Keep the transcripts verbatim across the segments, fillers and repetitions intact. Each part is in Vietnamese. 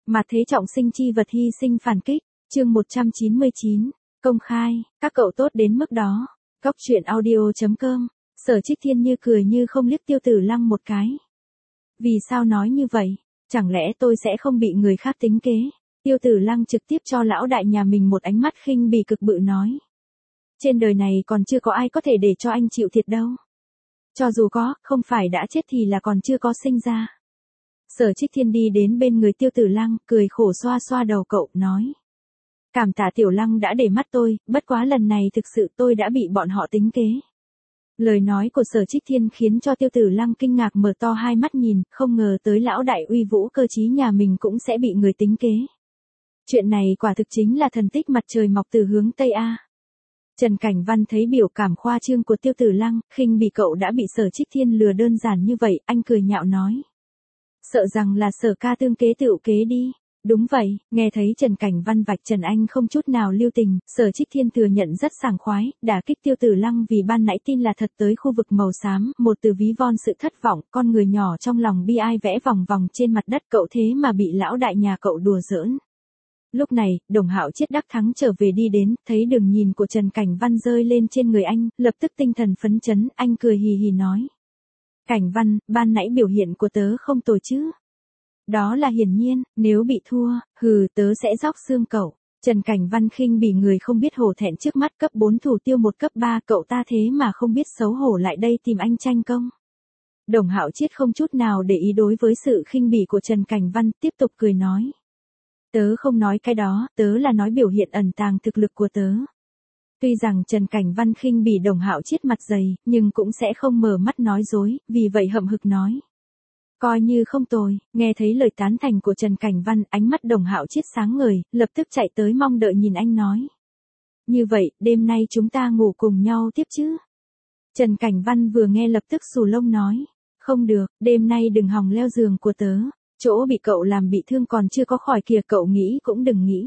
Mà thế trọng sinh chi vật hy sinh phản kích, chương một trăm chín mươi chín, công khai, các cậu tốt đến mức đó. Góc truyện audio chấm com, Sở Trích Thiên như cười như không liếc Tiêu Tử Lăng một cái. Vì sao nói như vậy? Chẳng lẽ tôi sẽ không bị người khác tính kế? Tiêu Tử Lăng trực tiếp cho lão đại nhà mình một ánh mắt khinh bỉ cực bự nói. Trên đời này còn chưa có ai có thể để cho anh chịu thiệt đâu. Cho dù có, không phải đã chết thì là còn chưa có sinh ra. Sở Trích Thiên đi đến bên người Tiêu Tử Lăng, cười khổ xoa xoa đầu cậu, nói. Cảm tạ Tiểu Lăng đã để mắt tôi, bất quá lần này thực sự tôi đã bị bọn họ tính kế. Lời nói của Sở Trích Thiên khiến cho Tiêu Tử Lăng kinh ngạc mở to hai mắt nhìn, không ngờ tới lão đại uy vũ cơ trí nhà mình cũng sẽ bị người tính kế. Chuyện này quả thực chính là thần tích mặt trời mọc từ hướng Tây A. Trần Cảnh Văn thấy biểu cảm khoa trương của Tiêu Tử Lăng, khinh bỉ cậu đã bị Sở Trích Thiên lừa đơn giản như vậy, anh cười nhạo nói. Sợ rằng là Sở ca tương kế tựu kế đi. Đúng vậy, nghe thấy Trần Cảnh Văn vạch trần anh không chút nào lưu tình, Sở Trích Thiên thừa nhận rất sảng khoái, đả kích Tiêu Tử Lăng vì ban nãy tin là thật tới khu vực màu xám, một từ ví von sự thất vọng, con người nhỏ trong lòng bi ai vẽ vòng vòng trên mặt đất cậu thế mà bị lão đại nhà cậu đùa giỡn. Lúc này, Đồng Hạo Chiết đắc thắng trở về đi đến, thấy đường nhìn của Trần Cảnh Văn rơi lên trên người anh, lập tức tinh thần phấn chấn, anh cười hì hì nói. Cảnh Văn, ban nãy biểu hiện của tớ không tồi chứ. Đó là hiển nhiên, nếu bị thua, hừ tớ sẽ róc xương cậu. Trần Cảnh Văn khinh bỉ người không biết hổ thẹn trước mắt cấp bốn thủ tiêu một cấp ba cậu ta thế mà không biết xấu hổ lại đây tìm anh tranh công. Đồng Hạo Chiết không chút nào để ý đối với sự khinh bỉ của Trần Cảnh Văn, tiếp tục cười nói. Tớ không nói cái đó, tớ là nói biểu hiện ẩn tàng thực lực của tớ. Tuy rằng Trần Cảnh Văn khinh bỉ Đồng Hạo Chiết mặt dày, nhưng cũng sẽ không mở mắt nói dối, vì vậy hậm hực nói. Coi như không tồi, nghe thấy lời tán thành của Trần Cảnh Văn, ánh mắt Đồng Hạo Chiết sáng ngời, lập tức chạy tới mong đợi nhìn anh nói. Như vậy, đêm nay chúng ta ngủ cùng nhau tiếp chứ? Trần Cảnh Văn vừa nghe lập tức xù lông nói. Không được, đêm nay đừng hòng leo giường của tớ. Chỗ bị cậu làm bị thương còn chưa có khỏi kìa cậu nghĩ cũng đừng nghĩ.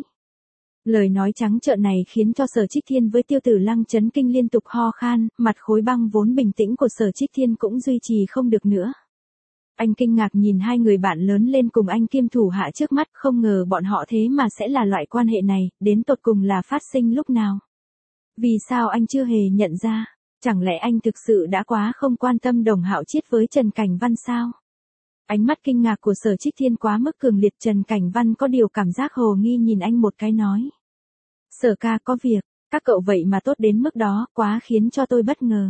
Lời nói trắng trợn này khiến cho Sở Trích Thiên với Tiêu Tử Lăng chấn kinh liên tục ho khan, mặt khối băng vốn bình tĩnh của Sở Trích Thiên cũng duy trì không được nữa. Anh kinh ngạc nhìn hai người bạn lớn lên cùng anh kiêm thủ hạ trước mắt, không ngờ bọn họ thế mà sẽ là loại quan hệ này, đến tột cùng là phát sinh lúc nào. Vì sao anh chưa hề nhận ra, chẳng lẽ anh thực sự đã quá không quan tâm Đồng Hạo Chiết với Trần Cảnh Văn sao? Ánh mắt kinh ngạc của Sở Trích Thiên quá mức cường liệt. Trần Cảnh Văn có điều cảm giác hồ nghi nhìn anh một cái nói. Sở ca có việc, các cậu vậy mà tốt đến mức đó, quá khiến cho tôi bất ngờ.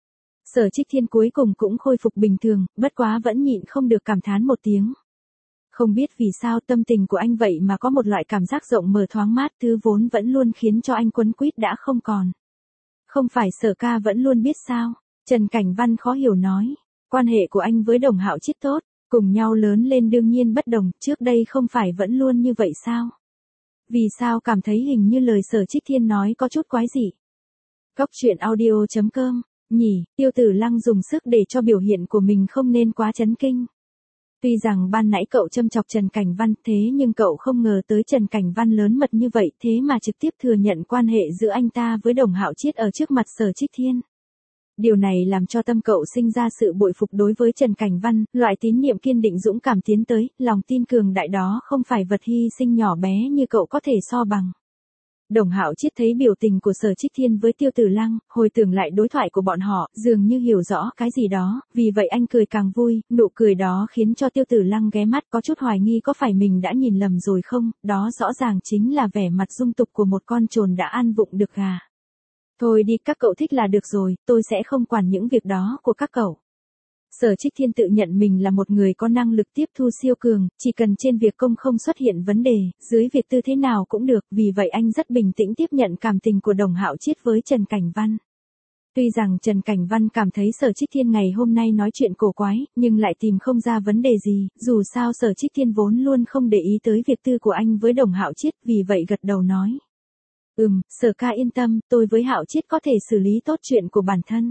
Sở Trích Thiên cuối cùng cũng khôi phục bình thường, bất quá vẫn nhịn không được cảm thán một tiếng. Không biết vì sao tâm tình của anh vậy mà có một loại cảm giác rộng mở thoáng mát, thứ vốn vẫn luôn khiến cho anh quấn quýt đã không còn. Không phải Sở ca vẫn luôn biết sao? Trần Cảnh Văn khó hiểu nói. Quan hệ của anh với Đồng Hạo Chiết tốt. Cùng nhau lớn lên đương nhiên bất đồng, trước đây không phải vẫn luôn như vậy sao? Vì sao cảm thấy hình như lời Sở Trích Thiên nói có chút quái dị? Góc truyện audio chấm com, nhỉ, Tiêu Tử Lăng dùng sức để cho biểu hiện của mình không nên quá chấn kinh. Tuy rằng ban nãy cậu châm chọc Trần Cảnh Văn thế nhưng cậu không ngờ tới Trần Cảnh Văn lớn mật như vậy thế mà trực tiếp thừa nhận quan hệ giữa anh ta với Đồng Hạo Chiết ở trước mặt Sở Trích Thiên. Điều này làm cho tâm cậu sinh ra sự bội phục đối với Trần Cảnh Văn, loại tín niệm kiên định dũng cảm tiến tới, lòng tin cường đại đó không phải vật hy sinh nhỏ bé như cậu có thể so bằng. Đồng Hạo Chiết thấy biểu tình của Sở Trích Thiên với Tiêu Tử Lăng, hồi tưởng lại đối thoại của bọn họ, dường như hiểu rõ cái gì đó, vì vậy anh cười càng vui, nụ cười đó khiến cho Tiêu Tử Lăng ghé mắt có chút hoài nghi có phải mình đã nhìn lầm rồi không, đó rõ ràng chính là vẻ mặt dung tục của một con trồn đã ăn vụng được gà. Thôi đi, các cậu thích là được rồi, tôi sẽ không quản những việc đó của các cậu. Sở Trích Thiên tự nhận mình là một người có năng lực tiếp thu siêu cường, chỉ cần trên việc công không xuất hiện vấn đề, dưới việc tư thế nào cũng được, vì vậy anh rất bình tĩnh tiếp nhận cảm tình của Đồng Hạo Chiết với Trần Cảnh Văn. Tuy rằng Trần Cảnh Văn cảm thấy Sở Trích Thiên ngày hôm nay nói chuyện cổ quái, nhưng lại tìm không ra vấn đề gì, dù sao Sở Trích Thiên vốn luôn không để ý tới việc tư của anh với Đồng Hạo Chiết, vì vậy gật đầu nói. Ừm, Sở ca yên tâm, tôi với Hạo Chiết có thể xử lý tốt chuyện của bản thân.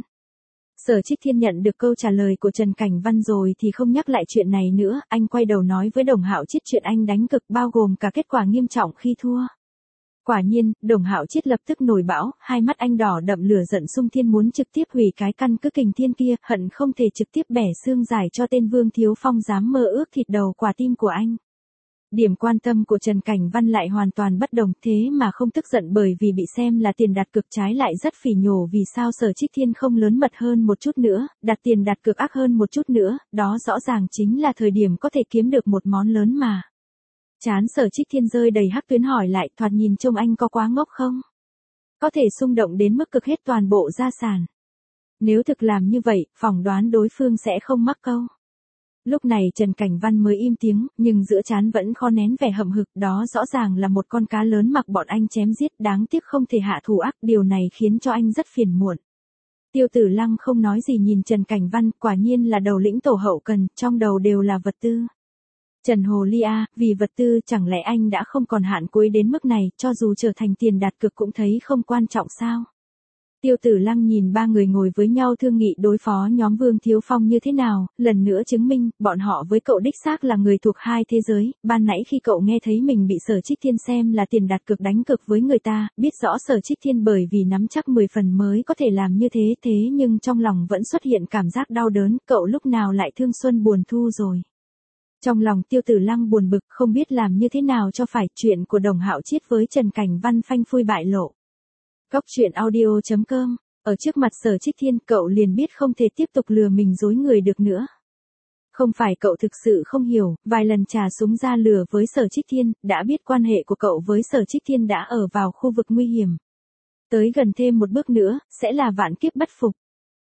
Sở Trích Thiên nhận được câu trả lời của Trần Cảnh Văn rồi thì không nhắc lại chuyện này nữa, anh quay đầu nói với Đồng Hạo Chiết chuyện anh đánh cực bao gồm cả kết quả nghiêm trọng khi thua. Quả nhiên, Đồng Hạo Chiết lập tức nổi bão, hai mắt anh đỏ đậm lửa giận xung thiên muốn trực tiếp hủy cái căn cứ Kình Thiên kia, hận không thể trực tiếp bẻ xương giải cho tên Vương Thiếu Phong dám mơ ước thịt đầu quả tim của anh. Điểm quan tâm của Trần Cảnh Văn lại hoàn toàn bất đồng, thế mà không tức giận bởi vì bị xem là tiền đặt cược, trái lại rất phỉ nhổ vì sao Sở Trích Thiên không lớn mật hơn một chút nữa, đặt tiền đặt cược ác hơn một chút nữa, đó rõ ràng chính là thời điểm có thể kiếm được một món lớn mà. Chán Sở Trích Thiên rơi đầy hắc tuyến hỏi lại, thoạt nhìn trông anh có quá ngốc không? Có thể xung động đến mức cực hết toàn bộ gia sản. Nếu thực làm như vậy, phỏng đoán đối phương sẽ không mắc câu. Lúc này Trần Cảnh Văn mới im tiếng, nhưng giữa trán vẫn khó nén vẻ hậm hực, đó rõ ràng là một con cá lớn mặc bọn anh chém giết, đáng tiếc không thể hạ thủ ác, điều này khiến cho anh rất phiền muộn. Tiêu Tử Lăng không nói gì nhìn Trần Cảnh Văn, quả nhiên là đầu lĩnh tổ hậu cần, trong đầu đều là vật tư. Trần Hồ Ly A, vì vật tư chẳng lẽ anh đã không còn hạn cuối đến mức này, cho dù trở thành tiền đặt cược cũng thấy không quan trọng sao? Tiêu Tử Lăng nhìn ba người ngồi với nhau thương nghị đối phó nhóm Vương Thiếu Phong như thế nào, lần nữa chứng minh, bọn họ với cậu đích xác là người thuộc hai thế giới, ban nãy khi cậu nghe thấy mình bị Sở Trích Thiên xem là tiền đặt cược đánh cược với người ta, biết rõ Sở Trích Thiên bởi vì nắm chắc mười phần mới có thể làm như thế, thế nhưng trong lòng vẫn xuất hiện cảm giác đau đớn, cậu lúc nào lại thương xuân buồn thu rồi. Trong lòng Tiêu Tử Lăng buồn bực, không biết làm như thế nào cho phải, chuyện của Đồng Hạo Chiết với Trần Cảnh Văn phanh phui bại lộ. Góc truyện audio chấm com, ở trước mặt Sở Trích Thiên cậu liền biết không thể tiếp tục lừa mình dối người được nữa. Không phải cậu thực sự không hiểu, vài lần trà súng ra lừa với Sở Trích Thiên, đã biết quan hệ của cậu với Sở Trích Thiên đã ở vào khu vực nguy hiểm. Tới gần thêm một bước nữa, sẽ là vạn kiếp bất phục.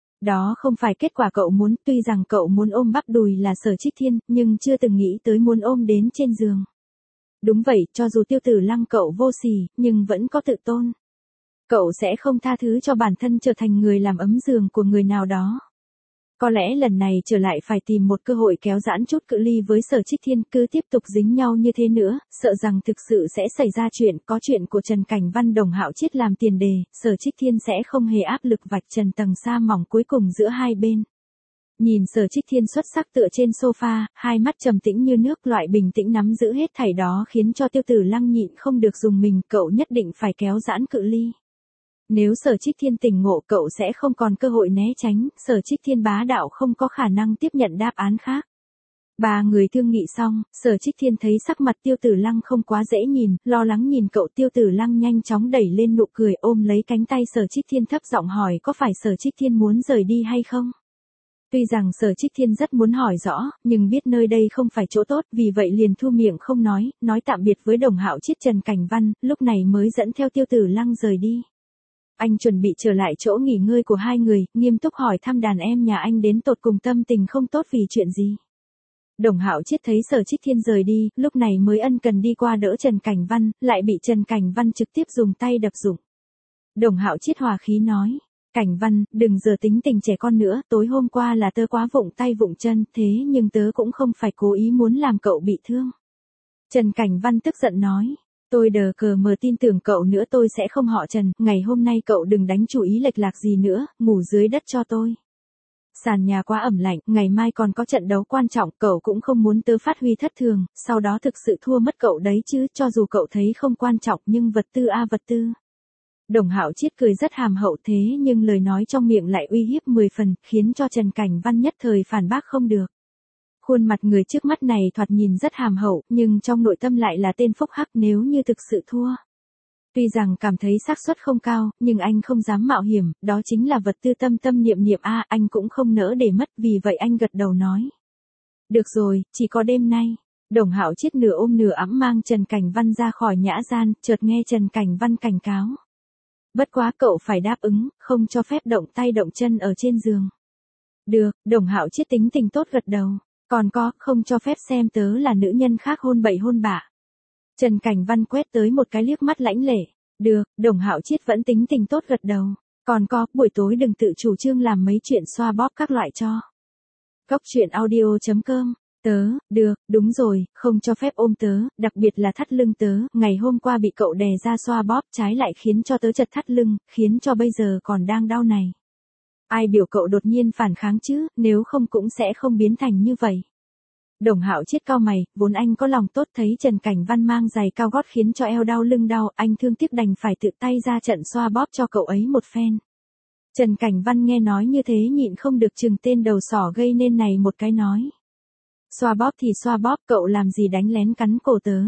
Đó không phải kết quả cậu muốn, tuy rằng cậu muốn ôm bắp đùi là Sở Trích Thiên, nhưng chưa từng nghĩ tới muốn ôm đến trên giường. Đúng vậy, cho dù Tiêu Tử Lăng cậu vô sỉ, nhưng vẫn có tự tôn. Cậu sẽ không tha thứ cho bản thân trở thành người làm ấm giường của người nào đó. Có lẽ lần này trở lại phải tìm một cơ hội kéo giãn chút cự ly với Sở Trích Thiên, cứ tiếp tục dính nhau như thế nữa, sợ rằng thực sự sẽ xảy ra chuyện, có chuyện của Trần Cảnh Văn Đồng Hạo Chiết làm tiền đề, Sở Trích Thiên sẽ không hề áp lực vạch trần tầng sa mỏng cuối cùng giữa hai bên. Nhìn Sở Trích Thiên xuất sắc tựa trên sofa, hai mắt trầm tĩnh như nước, loại bình tĩnh nắm giữ hết thảy đó khiến cho Tiêu Tử Lăng nhịn không được dùng mình, cậu nhất định phải kéo giãn cự ly. Nếu Sở Trích Thiên tỉnh ngộ cậu sẽ không còn cơ hội né tránh, Sở Trích Thiên bá đạo không có khả năng tiếp nhận đáp án khác. Ba người thương nghị xong, Sở Trích Thiên thấy sắc mặt Tiêu Tử Lăng không quá dễ nhìn, lo lắng nhìn cậu. Tiêu Tử Lăng nhanh chóng đẩy lên nụ cười, ôm lấy cánh tay Sở Trích Thiên thấp giọng hỏi có phải Sở Trích Thiên muốn rời đi hay không? Tuy rằng Sở Trích Thiên rất muốn hỏi rõ, nhưng biết nơi đây không phải chỗ tốt, vì vậy liền thu miệng không nói, nói tạm biệt với Đồng Hạo Chiết Trần Cảnh Văn, lúc này mới dẫn theo Tiêu Tử Lăng rời đi. Anh chuẩn bị trở lại chỗ nghỉ ngơi của hai người, nghiêm túc hỏi thăm đàn em nhà anh đến tột cùng tâm tình không tốt vì chuyện gì. Đồng Hạo Chiết thấy Sở Trích Thiên rời đi, lúc này mới ân cần đi qua đỡ Trần Cảnh Văn, lại bị Trần Cảnh Văn trực tiếp dùng tay đập rụng. Đồng Hạo Chiết hòa khí nói, Cảnh Văn, đừng giờ tính tình trẻ con nữa, tối hôm qua là tớ quá vụng tay vụng chân, thế nhưng tớ cũng không phải cố ý muốn làm cậu bị thương. Trần Cảnh Văn tức giận nói. Tôi đờ cờ mờ tin tưởng cậu nữa, tôi sẽ không họ Trần, ngày hôm nay cậu đừng đánh chủ ý lệch lạc gì nữa, ngủ dưới đất cho tôi. Sàn nhà quá ẩm lạnh, ngày mai còn có trận đấu quan trọng, cậu cũng không muốn tớ phát huy thất thường, sau đó thực sự thua mất cậu đấy chứ, cho dù cậu thấy không quan trọng nhưng vật tư a vật tư. Đồng Hạo Chiết cười rất hàm hậu, thế nhưng lời nói trong miệng lại uy hiếp mười phần, khiến cho Trần Cảnh Văn nhất thời phản bác không được. Khuôn mặt người trước mắt này thoạt nhìn rất hàm hậu, nhưng trong nội tâm lại là tên phúc hắc, nếu như thực sự thua. Tuy rằng cảm thấy xác suất không cao, nhưng anh không dám mạo hiểm, đó chính là vật tư tâm tâm niệm niệm a, anh cũng không nỡ để mất, vì vậy anh gật đầu nói. Được rồi, chỉ có đêm nay. Đồng Hạo Chiết nửa ôm nửa ẵm mang Trần Cảnh Văn ra khỏi nhã gian, chợt nghe Trần Cảnh Văn cảnh cáo. Bất quá cậu phải đáp ứng, không cho phép động tay động chân ở trên giường. Được, Đồng Hạo Chiết tính tình tốt gật đầu. Còn có, không cho phép xem tớ là nữ nhân khác hôn bậy hôn bạ. Trần Cảnh Văn quét tới một cái liếc mắt lãnh lệ. Được, Đồng Hạo Chiết vẫn tính tình tốt gật đầu. Còn có, buổi tối đừng tự chủ trương làm mấy chuyện xoa bóp các loại cho. Góc truyện audio chấm com. Tớ, được, đúng rồi, không cho phép ôm tớ, đặc biệt là thắt lưng tớ, ngày hôm qua bị cậu đè ra xoa bóp, trái lại khiến cho tớ chật thắt lưng, khiến cho bây giờ còn đang đau này. Ai biểu cậu đột nhiên phản kháng chứ, nếu không cũng sẽ không biến thành như vậy. Đồng Hạo Chiết cau mày, vốn anh có lòng tốt, thấy Trần Cảnh Văn mang giày cao gót khiến cho eo đau lưng đau, anh thương tiếc đành phải tự tay ra trận xoa bóp cho cậu ấy một phen. Trần Cảnh Văn nghe nói như thế nhịn không được chừng tên đầu sỏ gây nên này một cái nói. Xoa bóp thì xoa bóp, cậu làm gì đánh lén cắn cổ tớ.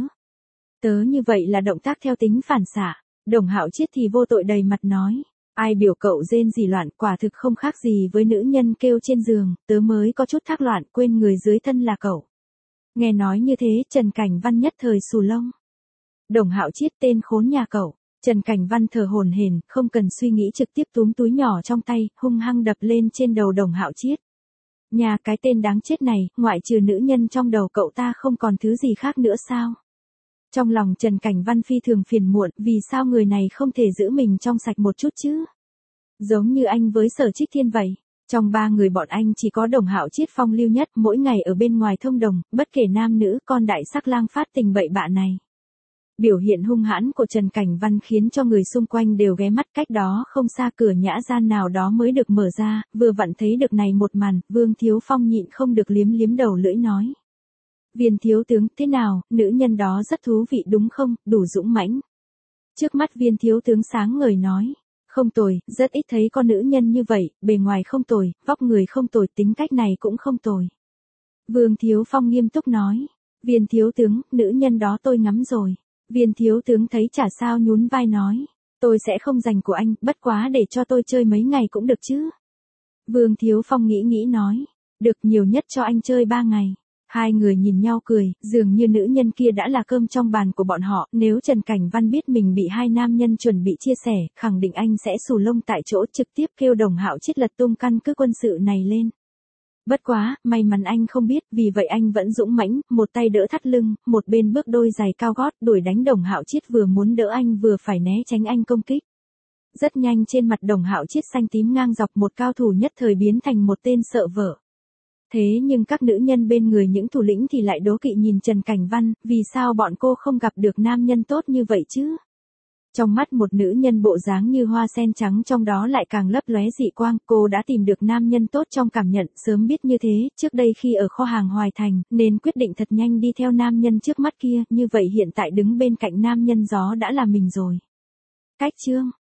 Tớ như vậy là động tác theo tính phản xạ. Đồng Hạo Chiết thì vô tội đầy mặt nói. Ai biểu cậu rên gì loạn, quả thực không khác gì với nữ nhân kêu trên giường, tớ mới có chút thác loạn, quên người dưới thân là cậu. Nghe nói như thế, Trần Cảnh Văn nhất thời xù lông. Đồng Hạo Chiết, tên khốn nhà cậu. Trần Cảnh Văn thở hổn hển, không cần suy nghĩ trực tiếp túm túi nhỏ trong tay, hung hăng đập lên trên đầu Đồng Hạo Chiết. Nhà cái tên đáng chết này, ngoại trừ nữ nhân trong đầu cậu ta không còn thứ gì khác nữa sao? Trong lòng Trần Cảnh Văn phi thường phiền muộn, vì sao người này không thể giữ mình trong sạch một chút chứ? Giống như anh với Sở Trích Thiên vậy. Trong ba người bọn anh chỉ có Đồng Hạo Chiết phong lưu nhất, mỗi ngày ở bên ngoài thông đồng, bất kể nam nữ, con đại sắc lang phát tình bậy bạ này. Biểu hiện hung hãn của Trần Cảnh Văn khiến cho người xung quanh đều ghé mắt, cách đó không xa cửa nhã gian nào đó mới được mở ra, vừa vặn thấy được này một màn, Vương Thiếu Phong nhịn không được liếm liếm đầu lưỡi nói. Viên thiếu tướng, thế nào, nữ nhân đó rất thú vị đúng không, đủ dũng mãnh. Trước mắt Viên thiếu tướng sáng ngời nói. Không tồi, rất ít thấy con nữ nhân như vậy, bề ngoài không tồi, vóc người không tồi, tính cách này cũng không tồi. Vương Thiếu Phong nghiêm túc nói. Viên thiếu tướng, nữ nhân đó tôi ngắm rồi. Viên thiếu tướng thấy chả sao nhún vai nói. Tôi sẽ không dành của anh, bất quá để cho tôi chơi mấy ngày cũng được chứ. Vương Thiếu Phong nghĩ nghĩ nói. Được, nhiều nhất cho anh chơi ba ngày. Hai người nhìn nhau cười, dường như nữ nhân kia đã là cơm trong bàn của bọn họ, nếu Trần Cảnh Văn biết mình bị hai nam nhân chuẩn bị chia sẻ, khẳng định anh sẽ xù lông tại chỗ, trực tiếp kêu Đồng Hạo Chiết lật tung căn cứ quân sự này lên. Bất quá, may mắn anh không biết, vì vậy anh vẫn dũng mãnh, một tay đỡ thắt lưng, một bên bước đôi giày cao gót, đuổi đánh Đồng Hạo Chiết, vừa muốn đỡ anh vừa phải né tránh anh công kích. Rất nhanh trên mặt Đồng Hạo Chiết xanh tím ngang dọc, một cao thủ nhất thời biến thành một tên sợ vợ. Thế nhưng các nữ nhân bên người những thủ lĩnh thì lại đố kỵ nhìn Trần Cảnh Văn, vì sao bọn cô không gặp được nam nhân tốt như vậy chứ? Trong mắt một nữ nhân bộ dáng như hoa sen trắng trong đó lại càng lấp lóe dị quang, cô đã tìm được nam nhân tốt trong cảm nhận, sớm biết như thế, trước đây khi ở kho hàng Hoài Thành, nên quyết định thật nhanh đi theo nam nhân trước mắt kia, như vậy hiện tại đứng bên cạnh nam nhân gió đã là mình rồi. Cách chương